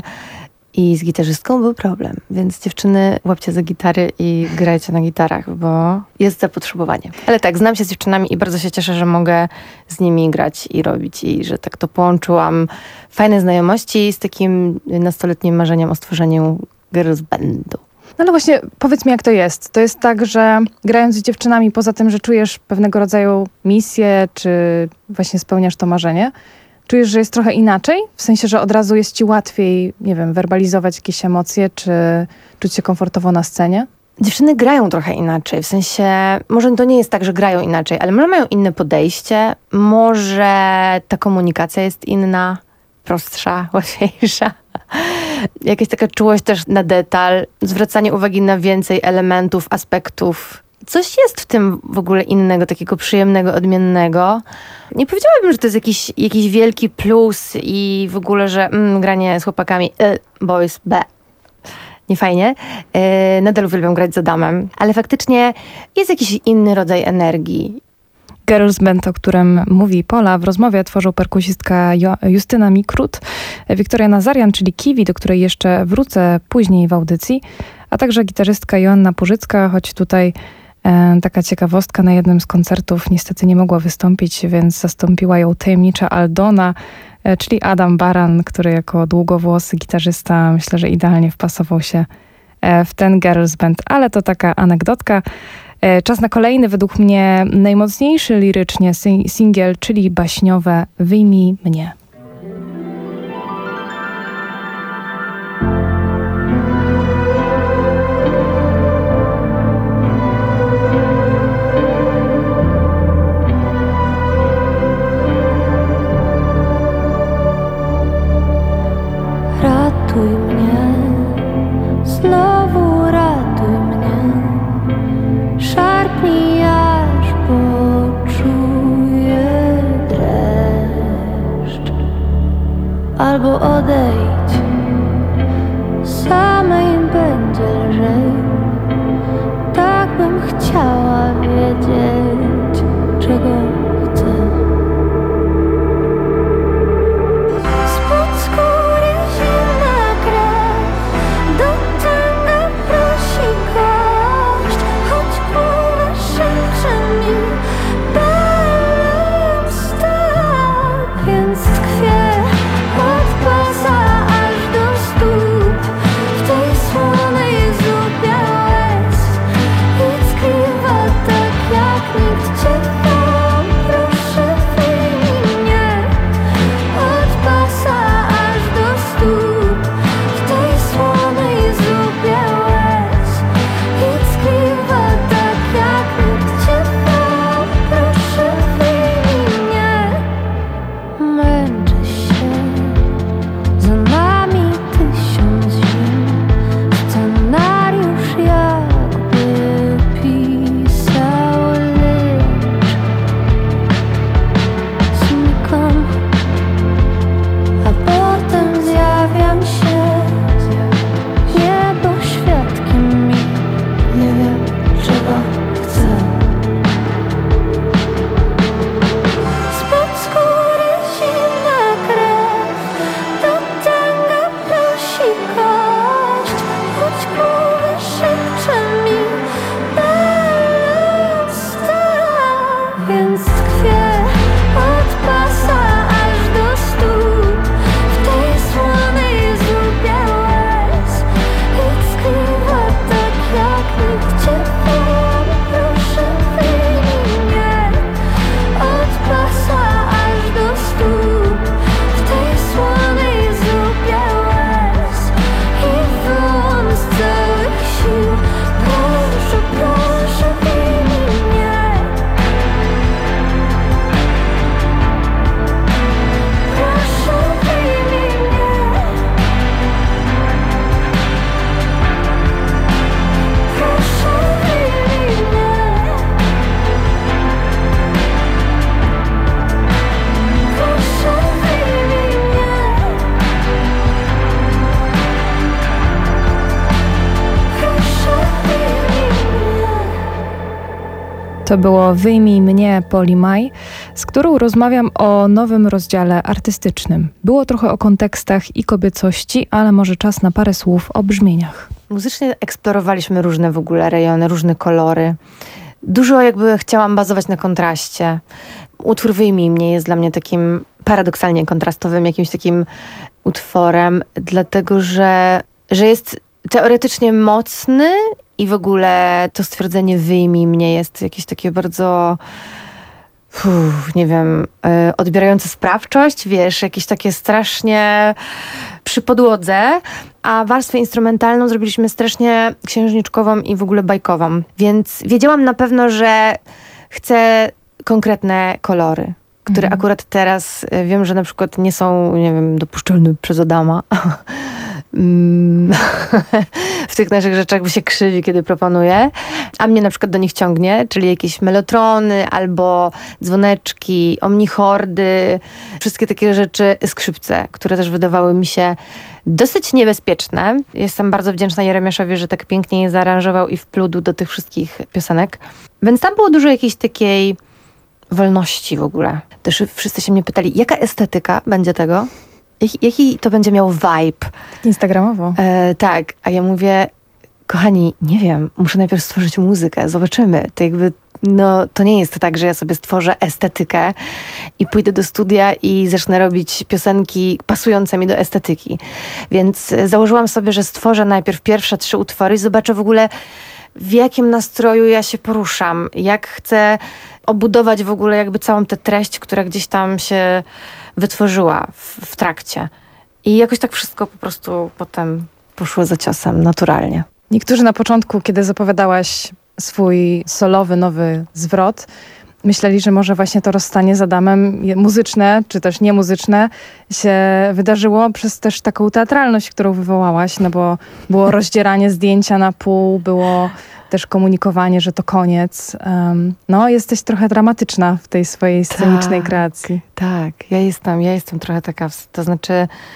i z gitarzystką był problem. Więc dziewczyny, łapcie za gitary i grajcie na gitarach, bo jest zapotrzebowanie. Ale tak, znam się z dziewczynami i bardzo się cieszę, że mogę z nimi grać i robić i że tak to połączyłam. Fajne znajomości z takim nastoletnim marzeniem o stworzeniu girls bandu. No ale właśnie powiedz mi, jak to jest. To jest tak, że grając z dziewczynami, poza tym, że czujesz pewnego rodzaju misję, czy właśnie spełniasz to marzenie, czujesz, że jest trochę inaczej? W sensie, że od razu jest ci łatwiej, nie wiem, werbalizować jakieś emocje, czy czuć się komfortowo na scenie? Dziewczyny grają trochę inaczej, w sensie, może to nie jest tak, że grają inaczej, ale może mają inne podejście, może ta komunikacja jest inna, prostsza, łatwiejsza. Jakaś taka czułość też na detal, zwracanie uwagi na więcej elementów, aspektów. Coś jest w tym w ogóle innego, takiego przyjemnego, odmiennego. Nie powiedziałabym, że to jest jakiś, jakiś wielki plus i w ogóle, że mm, granie z chłopakami, y, boys, be. Nie fajnie. Yy, nadal uwielbiam grać z Adamem, ale faktycznie jest jakiś inny rodzaj energii. Girls Band, o którym mówi Pola, w rozmowie tworzył perkusistka jo- Justyna Mikrut, Wiktoria Nazarian, czyli Kiwi, do której jeszcze wrócę później w audycji, a także gitarzystka Joanna Purzycka, choć tutaj e, taka ciekawostka, na jednym z koncertów niestety nie mogła wystąpić, więc zastąpiła ją tajemnicza Aldona, e, czyli Adam Baran, który jako długowłosy gitarzysta myślę, że idealnie wpasował się e, w ten Girls Band, ale to taka anegdotka. Czas na kolejny, według mnie najmocniejszy lirycznie singiel, czyli baśniowe Wyjmij mnie. albo odejdź, samej będzie lżej. Tak bym chciała wiedzieć, czego chcę. Spod skóry zimna krew, do tęga prosi kość, choć płynę szepcze mi belem stop, więc tkwię od pasa aż do stóp w tej słonej zupie łez i tkliwa tak jak nikt cię tam. Proszę wyjmij mnie od pasa aż do stóp w tej słonej zupie łez i tkliwa tak jak nikt cię tam. Proszę wyjmij mnie. Męczę się, za nami tysiąc zim, scenariusz jakby pisał lecz znikam, a potem zjawiam się, niebo świadkiem mi, nie wiem czego chcę. Spod skóry zimna krew, do tęga prosi kość, choć głowa szepcze mi belem stop, więc tkwię od pasa aż do stóp w tej słonej zupie łez i tkliwa tak jak nikt cię tam. Proszę wyjmij mnie od pasa aż do stóp w tej słonej zupie łez i wyłam z całych sił. Proszę, proszę wyjmij mnie. Proszę wyjmij mnie. Proszę wyjmij mnie. Proszę wyjmij mnie. Proszę wyjmij mnie. To było Wyjmij mnie Poli Maj, z którą rozmawiam o nowym rozdziale artystycznym. Było trochę o kontekstach i kobiecości, ale może czas na parę słów o brzmieniach. Muzycznie eksplorowaliśmy różne w ogóle rejony, różne kolory. Dużo jakby chciałam bazować na kontraście. Utwór Wyjmij mnie jest dla mnie takim paradoksalnie kontrastowym, jakimś takim utworem, dlatego że, że jest teoretycznie mocny i w ogóle to stwierdzenie Wyjmij mnie jest jakieś takie bardzo, uff, nie wiem, y, odbierające sprawczość, wiesz, jakieś takie strasznie przy podłodze, a warstwę instrumentalną zrobiliśmy strasznie księżniczkową i w ogóle bajkową. Więc wiedziałam na pewno, że chcę konkretne kolory, które Mhm. akurat teraz y, wiem, że na przykład nie są, nie wiem, dopuszczalne przez Adama. Mm, w tych naszych rzeczach by się krzywi, kiedy proponuję, a mnie na przykład do nich ciągnie, czyli jakieś melotrony albo dzwoneczki, omnichordy, wszystkie takie rzeczy, skrzypce, które też wydawały mi się dosyć niebezpieczne. Jestem bardzo wdzięczna Jeremiaszowi, że tak pięknie je zaaranżował i wplódł do tych wszystkich piosenek. Więc tam było dużo jakiejś takiej wolności w ogóle. Też wszyscy się mnie pytali, jaka estetyka będzie tego? Jaki, jaki to będzie miał vibe? Instagramowo. E, tak, a ja mówię, kochani, nie wiem, muszę najpierw stworzyć muzykę, zobaczymy. To jakby, no, to nie jest tak, że ja sobie stworzę estetykę i pójdę do studia i zacznę robić piosenki pasujące mi do estetyki. Więc założyłam sobie, że stworzę najpierw pierwsze trzy utwory i zobaczę w ogóle, w jakim nastroju ja się poruszam, jak chcę obudować w ogóle jakby całą tę treść, która gdzieś tam się wytworzyła w, w trakcie. I jakoś tak wszystko po prostu potem poszło za ciosem, naturalnie. Niektórzy na początku, kiedy zapowiadałaś swój solowy, nowy zwrot, myśleli, że może właśnie to rozstanie z Adamem muzyczne, czy też niemuzyczne się wydarzyło przez też taką teatralność, którą wywołałaś, no bo było rozdzieranie zdjęcia na pół, było też komunikowanie, że to koniec. Um, no, jesteś trochę dramatyczna w tej swojej scenicznej tak, kreacji. Tak, ja jestem, ja jestem trochę taka, to znaczy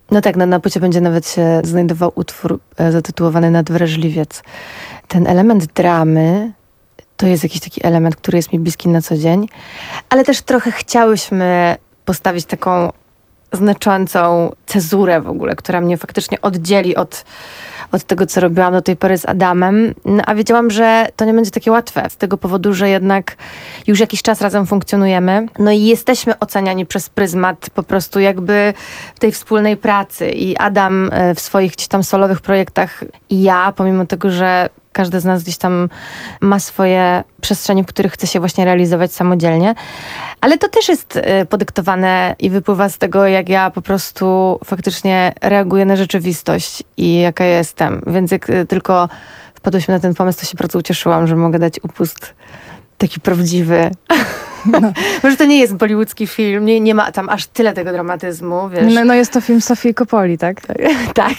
No tak, na, na płycie będzie nawet się znajdował utwór e, zatytułowany Nadwrażliwiec. Ten element dramy to jest jakiś taki element, który jest mi bliski na co dzień, ale też trochę chciałyśmy postawić taką znaczącą cezurę w ogóle, która mnie faktycznie oddzieli od, od tego, co robiłam do tej pory z Adamem. No, a wiedziałam, że to nie będzie takie łatwe, z tego powodu, że jednak już jakiś czas razem funkcjonujemy. No i jesteśmy oceniani przez pryzmat po prostu jakby tej wspólnej pracy. I Adam w swoich gdzieś tam solowych projektach i ja, pomimo tego, że każdy z nas gdzieś tam ma swoje przestrzenie, w których chce się właśnie realizować samodzielnie. Ale to też jest podyktowane i wypływa z tego, jak ja po prostu faktycznie reaguję na rzeczywistość i jaka jestem. Więc jak tylko wpadłyśmy na ten pomysł, to się bardzo ucieszyłam, że mogę dać upust taki prawdziwy. No. Może to nie jest bollywoodzki film, nie, nie ma tam aż tyle tego dramatyzmu, wiesz. No, no jest to film Sofii Coppoli, tak? Tak.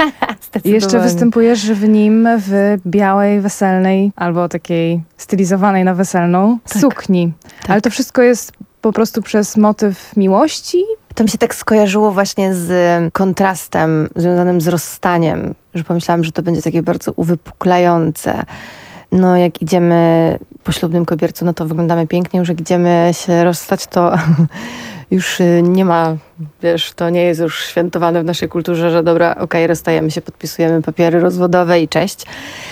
I jeszcze występujesz w nim w białej, weselnej, albo takiej stylizowanej na weselną tak. sukni. Tak. Ale to wszystko jest po prostu przez motyw miłości? To mi się tak skojarzyło właśnie z kontrastem związanym z rozstaniem, że pomyślałam, że to będzie takie bardzo uwypuklające. No jak idziemy po ślubnym kobiercu, no to wyglądamy pięknie, już jak idziemy się rozstać, to już nie ma, wiesz, to nie jest już świętowane w naszej kulturze, że dobra, okej, okay, rozstajemy się, podpisujemy papiery rozwodowe i cześć.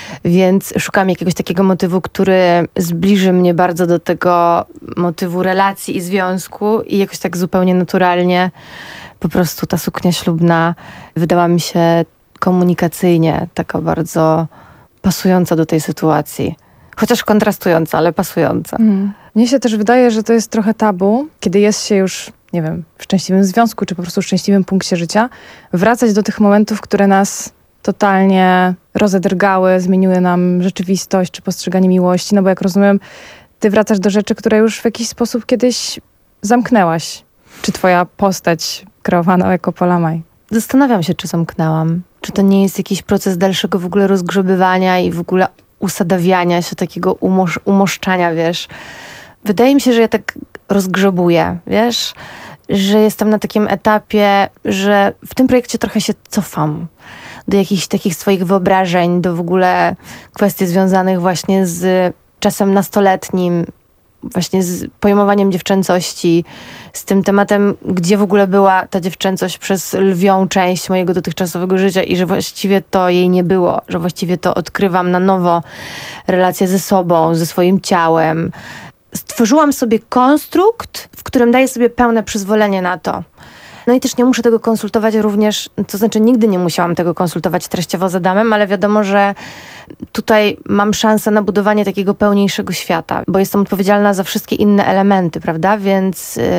Więc szukam jakiegoś takiego motywu, który zbliży mnie bardzo do tego motywu relacji i związku i jakoś tak zupełnie naturalnie po prostu ta suknia ślubna wydała mi się komunikacyjnie taka bardzo pasująca do tej sytuacji. Chociaż kontrastująca, ale pasująca. Mm. Mnie się też wydaje, że to jest trochę tabu, kiedy jest się już, nie wiem, w szczęśliwym związku, czy po prostu w szczęśliwym punkcie życia, wracać do tych momentów, które nas totalnie rozedrgały, zmieniły nam rzeczywistość, czy postrzeganie miłości. No bo jak rozumiem, ty wracasz do rzeczy, które już w jakiś sposób kiedyś zamknęłaś. Czy twoja postać kreowana jako Pola Maj? Zastanawiam się, czy zamknęłam. Czy to nie jest jakiś proces dalszego w ogóle rozgrzebywania i w ogóle usadawiania się, takiego umosz- umoszczania, wiesz. Wydaje mi się, że ja tak rozgrzebuję, wiesz, że jestem na takim etapie, że w tym projekcie trochę się cofam do jakichś takich swoich wyobrażeń, do w ogóle kwestii związanych właśnie z czasem nastoletnim, właśnie z pojmowaniem dziewczęcości, z tym tematem, gdzie w ogóle była ta dziewczęcość przez lwią część mojego dotychczasowego życia i że właściwie to jej nie było, że właściwie to odkrywam na nowo relacje ze sobą, ze swoim ciałem. Stworzyłam sobie konstrukt, w którym daję sobie pełne przyzwolenie na to. No i też nie muszę tego konsultować również, to znaczy nigdy nie musiałam tego konsultować treściowo z Adamem, ale wiadomo, że tutaj mam szansę na budowanie takiego pełniejszego świata, bo jestem odpowiedzialna za wszystkie inne elementy, prawda? Więc yy,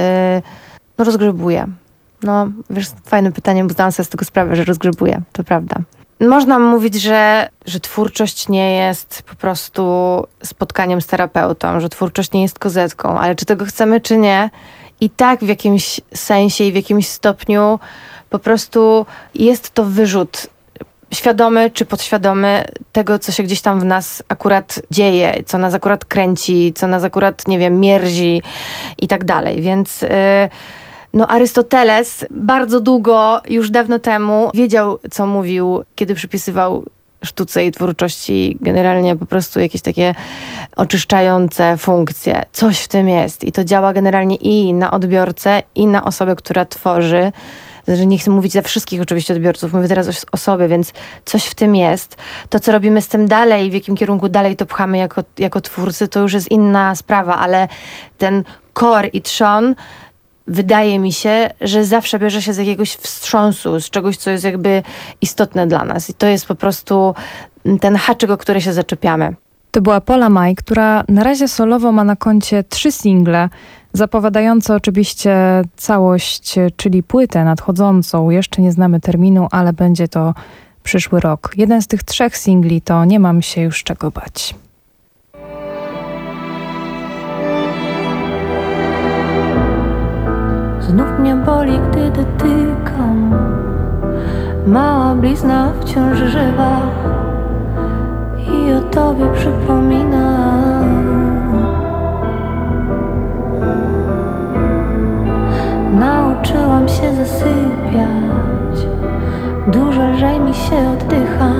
no rozgrzebuję. No wiesz, fajne pytanie, bo zdałam sobie z tego sprawę, że rozgrzebuję, to prawda. Można mówić, że, że twórczość nie jest po prostu spotkaniem z terapeutą, że twórczość nie jest kozetką, ale czy tego chcemy, czy nie, i tak w jakimś sensie i w jakimś stopniu po prostu jest to wyrzut świadomy czy podświadomy tego, co się gdzieś tam w nas akurat dzieje, co nas akurat kręci, co nas akurat, nie wiem, mierzi i tak dalej. Więc yy, no Arystoteles bardzo długo, już dawno temu wiedział, co mówił, kiedy przypisywał sztuce i twórczości generalnie po prostu jakieś takie oczyszczające funkcje. Coś w tym jest i to działa generalnie i na odbiorcę, i na osobę, która tworzy. Znaczy, nie chcę mówić za wszystkich oczywiście odbiorców, mówię teraz o, o sobie, więc coś w tym jest. To, co robimy z tym dalej, w jakim kierunku dalej to pchamy jako, jako twórcy, to już jest inna sprawa, ale ten core i trzon wydaje mi się, że zawsze bierze się z jakiegoś wstrząsu, z czegoś, co jest jakby istotne dla nas. I to jest po prostu ten haczyk, o który się zaczepiamy. To była Pola Maj, która na razie solowo ma na koncie trzy single, zapowiadające oczywiście całość, czyli płytę nadchodzącą. Jeszcze nie znamy terminu, ale będzie to przyszły rok. Jeden z tych trzech singli to Nie mam się już czego bać. Znów mnie boli, gdy dotykam. Mała blizna wciąż żywa i o tobie przypomina. Nauczyłam się zasypiać Dużo lżej mi się oddycha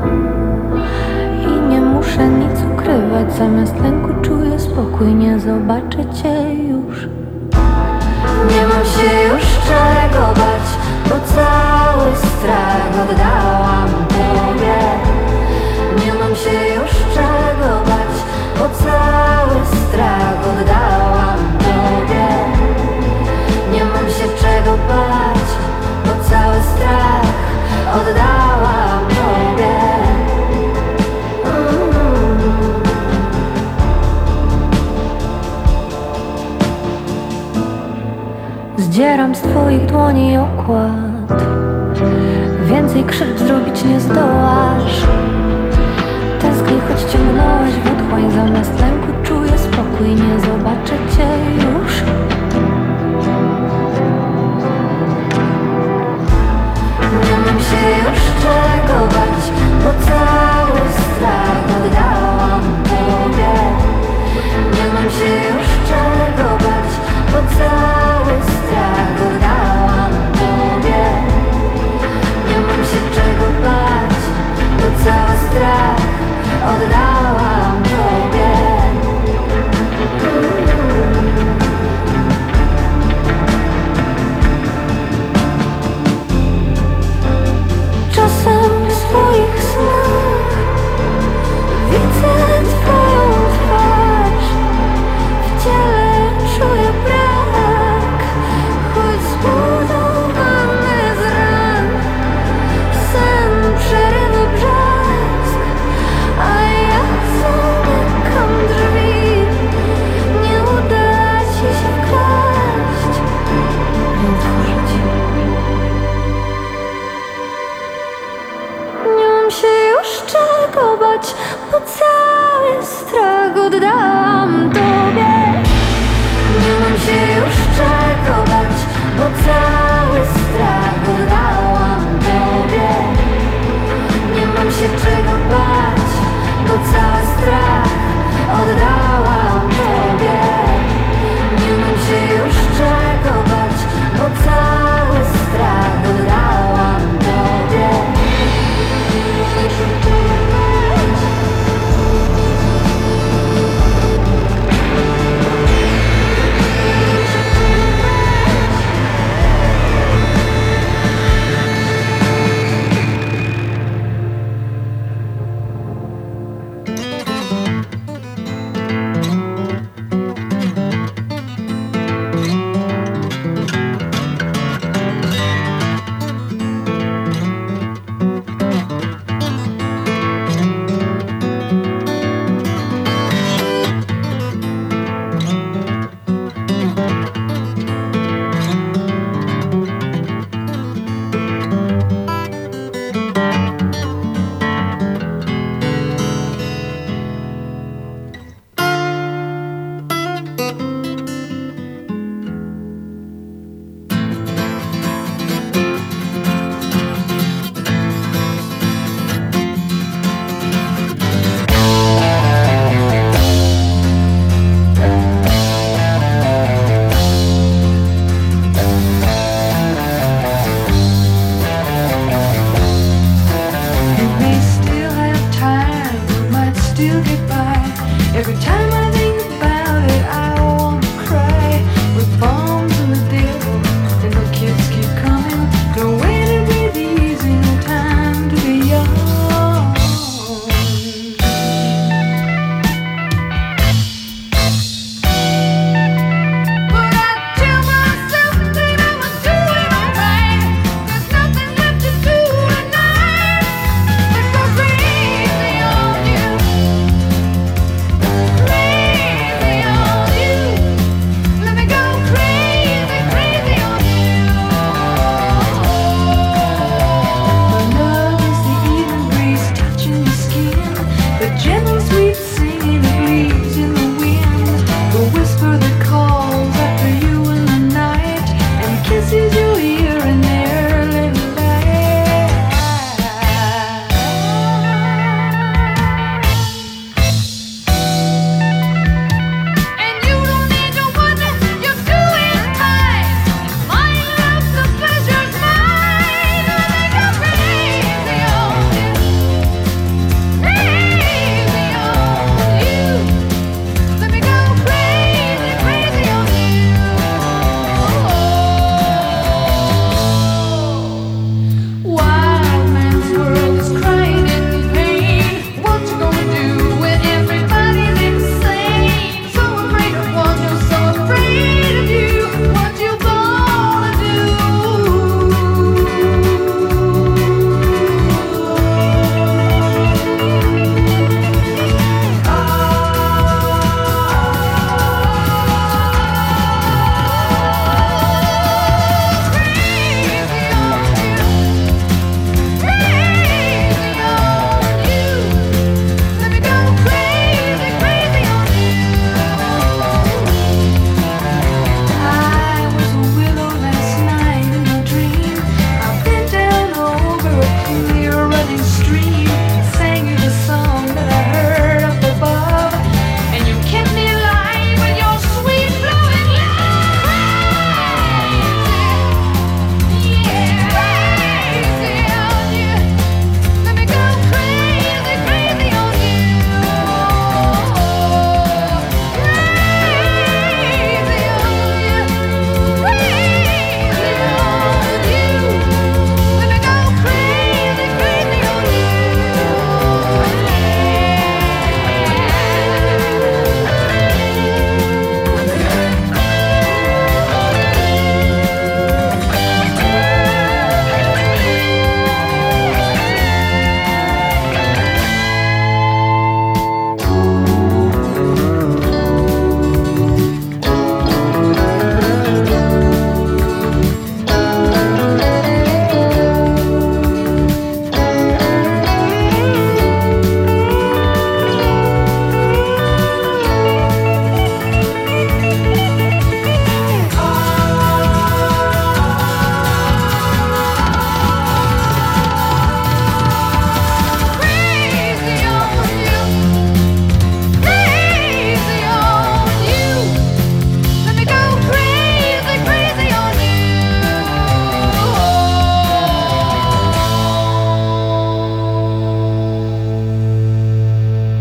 i nie muszę nic ukrywać. Zamiast lęku czuję spokój, nie zobaczę cię już. Nie mam się już czego bać, bo cały strach oddałam tobie. Nie mam się już czego bać, bo cały strach oddałam tobie. Nie mam się czego bać, bo cały strach oddałam tobie. Mm. Zdzieram z twoich dłoni okład, więcej krzywd zrobić nie zdołasz. Tęsknię, choć ciągnąłeś w otchłań. Zamiast lęku czuję spokój, nie zobaczę cię już. Nie mam się już czego bać, bo cały strach oddałam tobie. Nie mam się już czego bać, bo cały strach oddałam tobie. Nie mam się czego bać, bo cały strach oddałam tobie.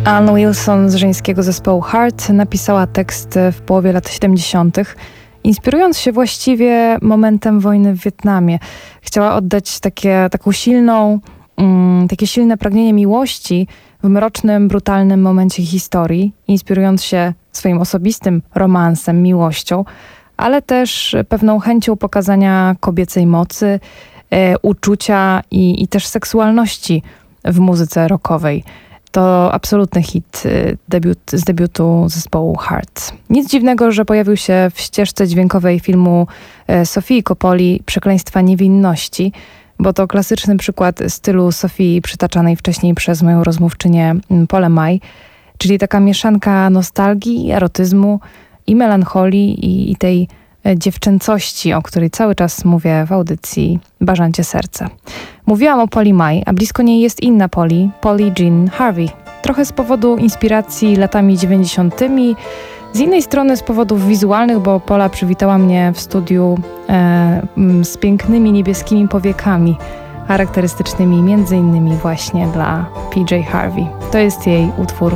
Ann Wilson z żeńskiego zespołu Heart napisała tekst w połowie lat siedemdziesiątych, inspirując się właściwie momentem wojny w Wietnamie. Chciała oddać takie, taką silną, um, takie silne pragnienie miłości w mrocznym, brutalnym momencie historii, inspirując się swoim osobistym romansem, miłością, ale też pewną chęcią pokazania kobiecej mocy, e, uczucia i, i też seksualności w muzyce rockowej. To absolutny hit debiut, z debiutu zespołu Heart. Nic dziwnego, że pojawił się w ścieżce dźwiękowej filmu Sofii Coppoli Przekleństwa niewinności, bo to klasyczny przykład stylu Sofii przytaczanej wcześniej przez moją rozmówczynię Polę Maj, czyli taka mieszanka nostalgii, erotyzmu i melancholii i, i tej dziewczęcości, o której cały czas mówię w audycji Barzancie Serce. Mówiłam o Poli Maj, a blisko niej jest inna Poli, Polly Jean Harvey. Trochę z powodu inspiracji latami dziewięćdziesiątymi, z innej strony z powodów wizualnych, bo Pola przywitała mnie w studiu e, z pięknymi niebieskimi powiekami, charakterystycznymi między innymi właśnie dla P J Harvey. To jest jej utwór